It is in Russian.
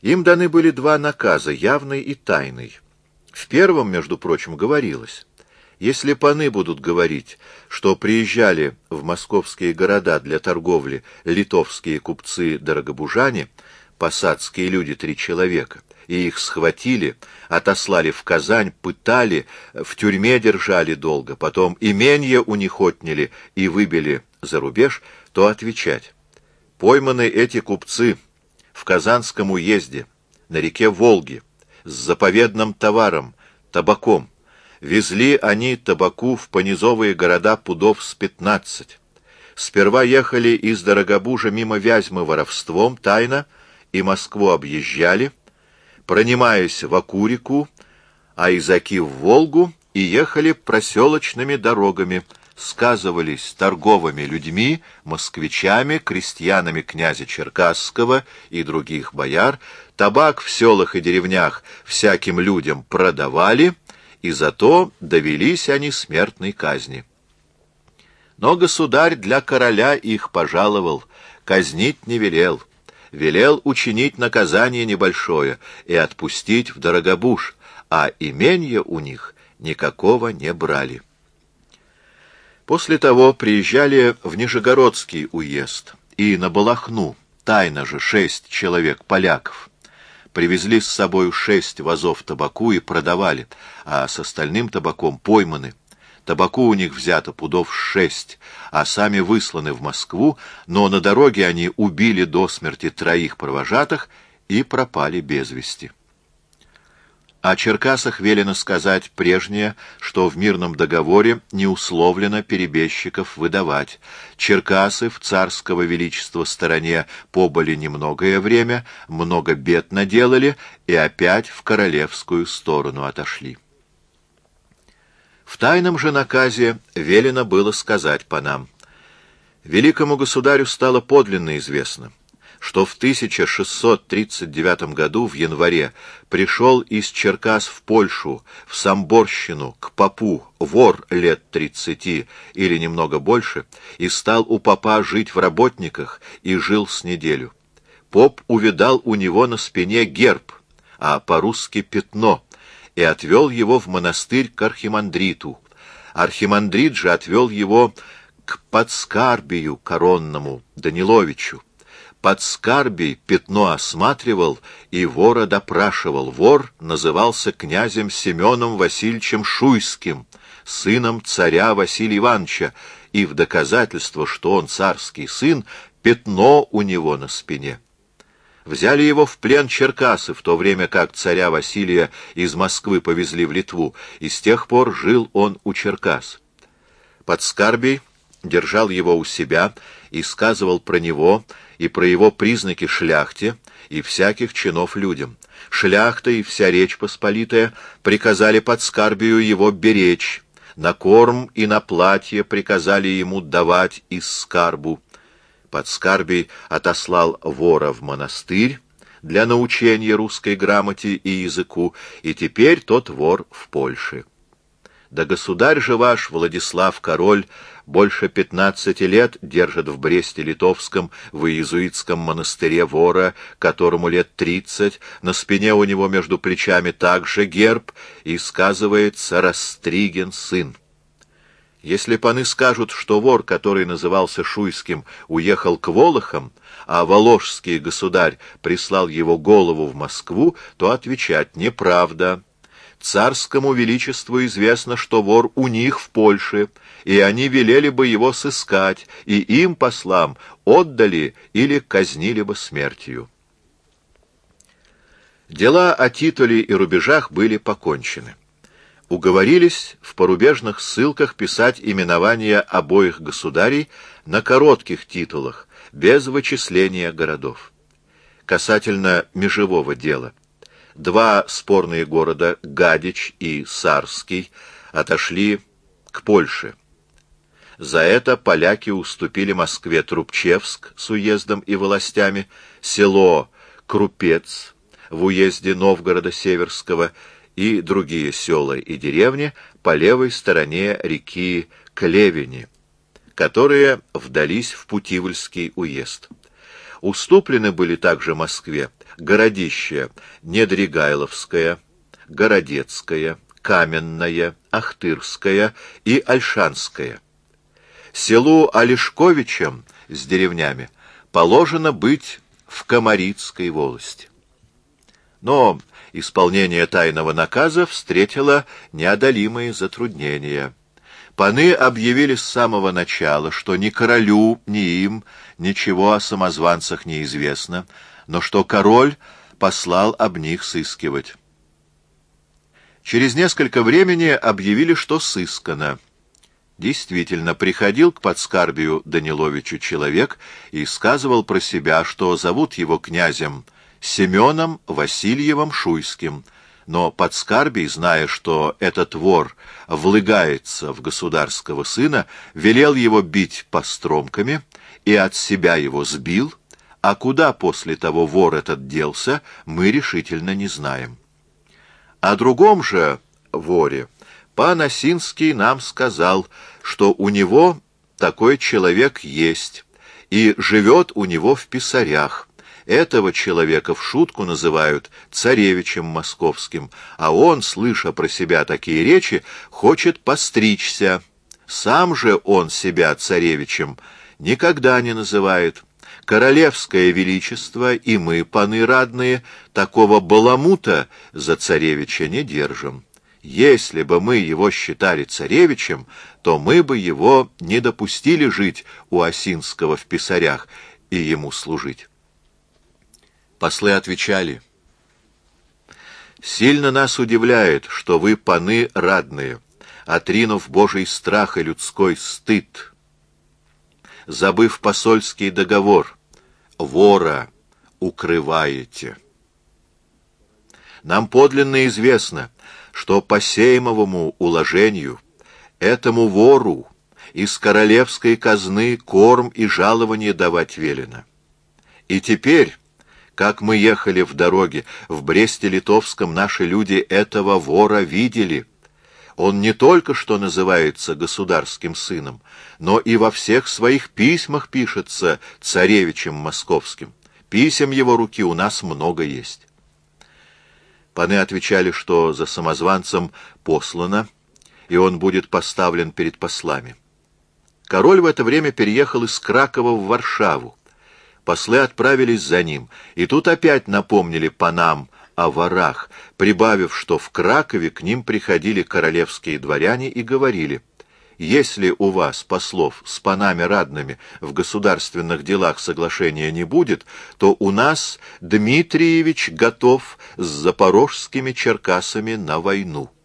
Им даны были два наказа, явный и тайный. В первом, между прочим, говорилось: если паны будут говорить, что приезжали в московские города для торговли литовские купцы-дорогобужане, посадские люди 3 человека, и их схватили, отослали в Казань, пытали, в тюрьме держали долго, потом именья у них отняли и выбили за рубеж, то отвечать: пойманы эти купцы в Казанском уезде, на реке Волге, с заповедным товаром, табаком. Везли они табаку в понизовые города пудов с 15. Сперва ехали из Дорогобужа мимо Вязьмы воровством тайно и Москву объезжали, пронимаясь в Акурику, а из Оки в Волгу, и ехали проселочными дорогами, сказывались торговыми людьми, москвичами, крестьянами князя Черкасского и других бояр, табак в селах и деревнях всяким людям продавали, и зато довелись они смертной казни. Но государь для короля их пожаловал, казнить не велел, велел учинить наказание небольшое и отпустить в Дорогобуж, а именья у них никакого не брали. После того приезжали в Нижегородский уезд и на Балахну, тайно же 6 человек поляков. Привезли с собою 6 возов табаку и продавали, а с остальным табаком пойманы. Табаку у них взято пудов 6, а сами высланы в Москву, но на дороге они убили до смерти 3 провожатых и пропали без вести. О Черкасах велено сказать прежнее, что в мирном договоре не условлено перебежчиков выдавать. Черкасы в царского величества стороне побыли немногое время, много бед наделали и опять в королевскую сторону отошли. В тайном же наказе велено было сказать панам: великому государю стало подлинно известно, что в 1639 году в январе пришел из Черкас в Польшу, в Самборщину, к попу вор лет 30 или немного больше, и стал у попа жить в работниках и жил с неделю. Поп увидал у него на спине герб, а по-русски пятно, и отвел его в монастырь к архимандриту. Архимандрит же отвел его к подскарбию коронному Даниловичу. Подскарбий пятно осматривал и вора допрашивал. Вор назывался князем Семеном Васильевичем Шуйским, сыном царя Василия Ивановича, и в доказательство, что он царский сын, пятно у него на спине. Взяли его в плен черкасы, в то время как царя Василия из Москвы повезли в Литву, и с тех пор жил он у Черкас. Подскарбий держал его у себя и сказывал про него и про его признаки шляхте и всяких чинов людям. Шляхта и вся Речь Посполитая приказали Подскарбию его беречь, на корм и на платье приказали ему давать из скарбу. Подскарбий отослал вора в монастырь для научения русской грамоте и языку, и теперь тот вор в Польше. Да государь же ваш, Владислав король, больше 15 лет держит в Бресте-Литовском в иезуитском монастыре вора, которому лет 30, на спине у него между плечами также герб, и сказывается Растриген сын. Если паны скажут, что вор, который назывался Шуйским, уехал к Волохам, а воложский государь прислал его голову в Москву, то отвечать: неправда. Царскому величеству известно, что вор у них в Польше, и они велели бы его сыскать, и им, послам, отдали или казнили бы смертью. Дела о титуле и рубежах были покончены. Уговорились в порубежных ссылках писать именования обоих государей на коротких титулах, без вычисления городов. Касательно межевого дела. 2 спорные города, Гадич и Сарский, отошли к Польше. За это поляки уступили Москве Трубчевск с уездом и властями, село Крупец в уезде Новгорода Северского и другие села и деревни по левой стороне реки Клевени, которые вдались в Путивльский уезд. Уступлены были также Москве городище Недригайловское, Городецкое, Каменное, Ахтырское и Ольшанское. Селу Олешковичам с деревнями положено быть в Комарицкой волости. Но исполнение тайного наказа встретило неодолимые затруднения. Паны объявили с самого начала, что ни королю, ни им ничего о самозванцах не известно, но что король послал об них сыскивать. Через несколько времени объявили, что сыскано. Действительно, приходил к подскарбию Даниловичу человек и сказывал про себя, что зовут его князем Семеном Васильевым Шуйским, но подскарбий, зная, что этот вор влыгается в государского сына, велел его бить постромками и от себя его сбил, а куда после того вор этот делся, мы решительно не знаем. О другом же воре пан Осинский нам сказал, что у него такой человек есть и живет у него в Писарях. Этого человека в шутку называют царевичем московским, а он, слыша про себя такие речи, хочет постричься. Сам же он себя царевичем никогда не называет. Королевское величество и мы, паны радные, такого баламута за царевича не держим. Если бы мы его считали царевичем, то мы бы его не допустили жить у Осинского в Писарях и ему служить. Послы отвечали: «Сильно нас удивляет, что вы, паны радные, отринув Божий страх и людской стыд, забыв посольский договор, вора укрываете. Нам подлинно известно, что по сеймовому уложению этому вору из королевской казны корм и жалование давать велено. И теперь, как мы ехали в дороге в Бресте-Литовском, наши люди этого вора видели. Он не только что называется государским сыном, но и во всех своих письмах пишется царевичем московским. Писем его руки у нас много есть». Паны отвечали, что за самозванцем послано, и он будет поставлен перед послами. Король в это время переехал из Кракова в Варшаву. Послы отправились за ним, и тут опять напомнили панам о ворах, прибавив, что в Кракове к ним приходили королевские дворяне и говорили: «Если у вас, послов, с панами радными в государственных делах соглашения не будет, то у нас Дмитриевич готов с запорожскими черкасами на войну».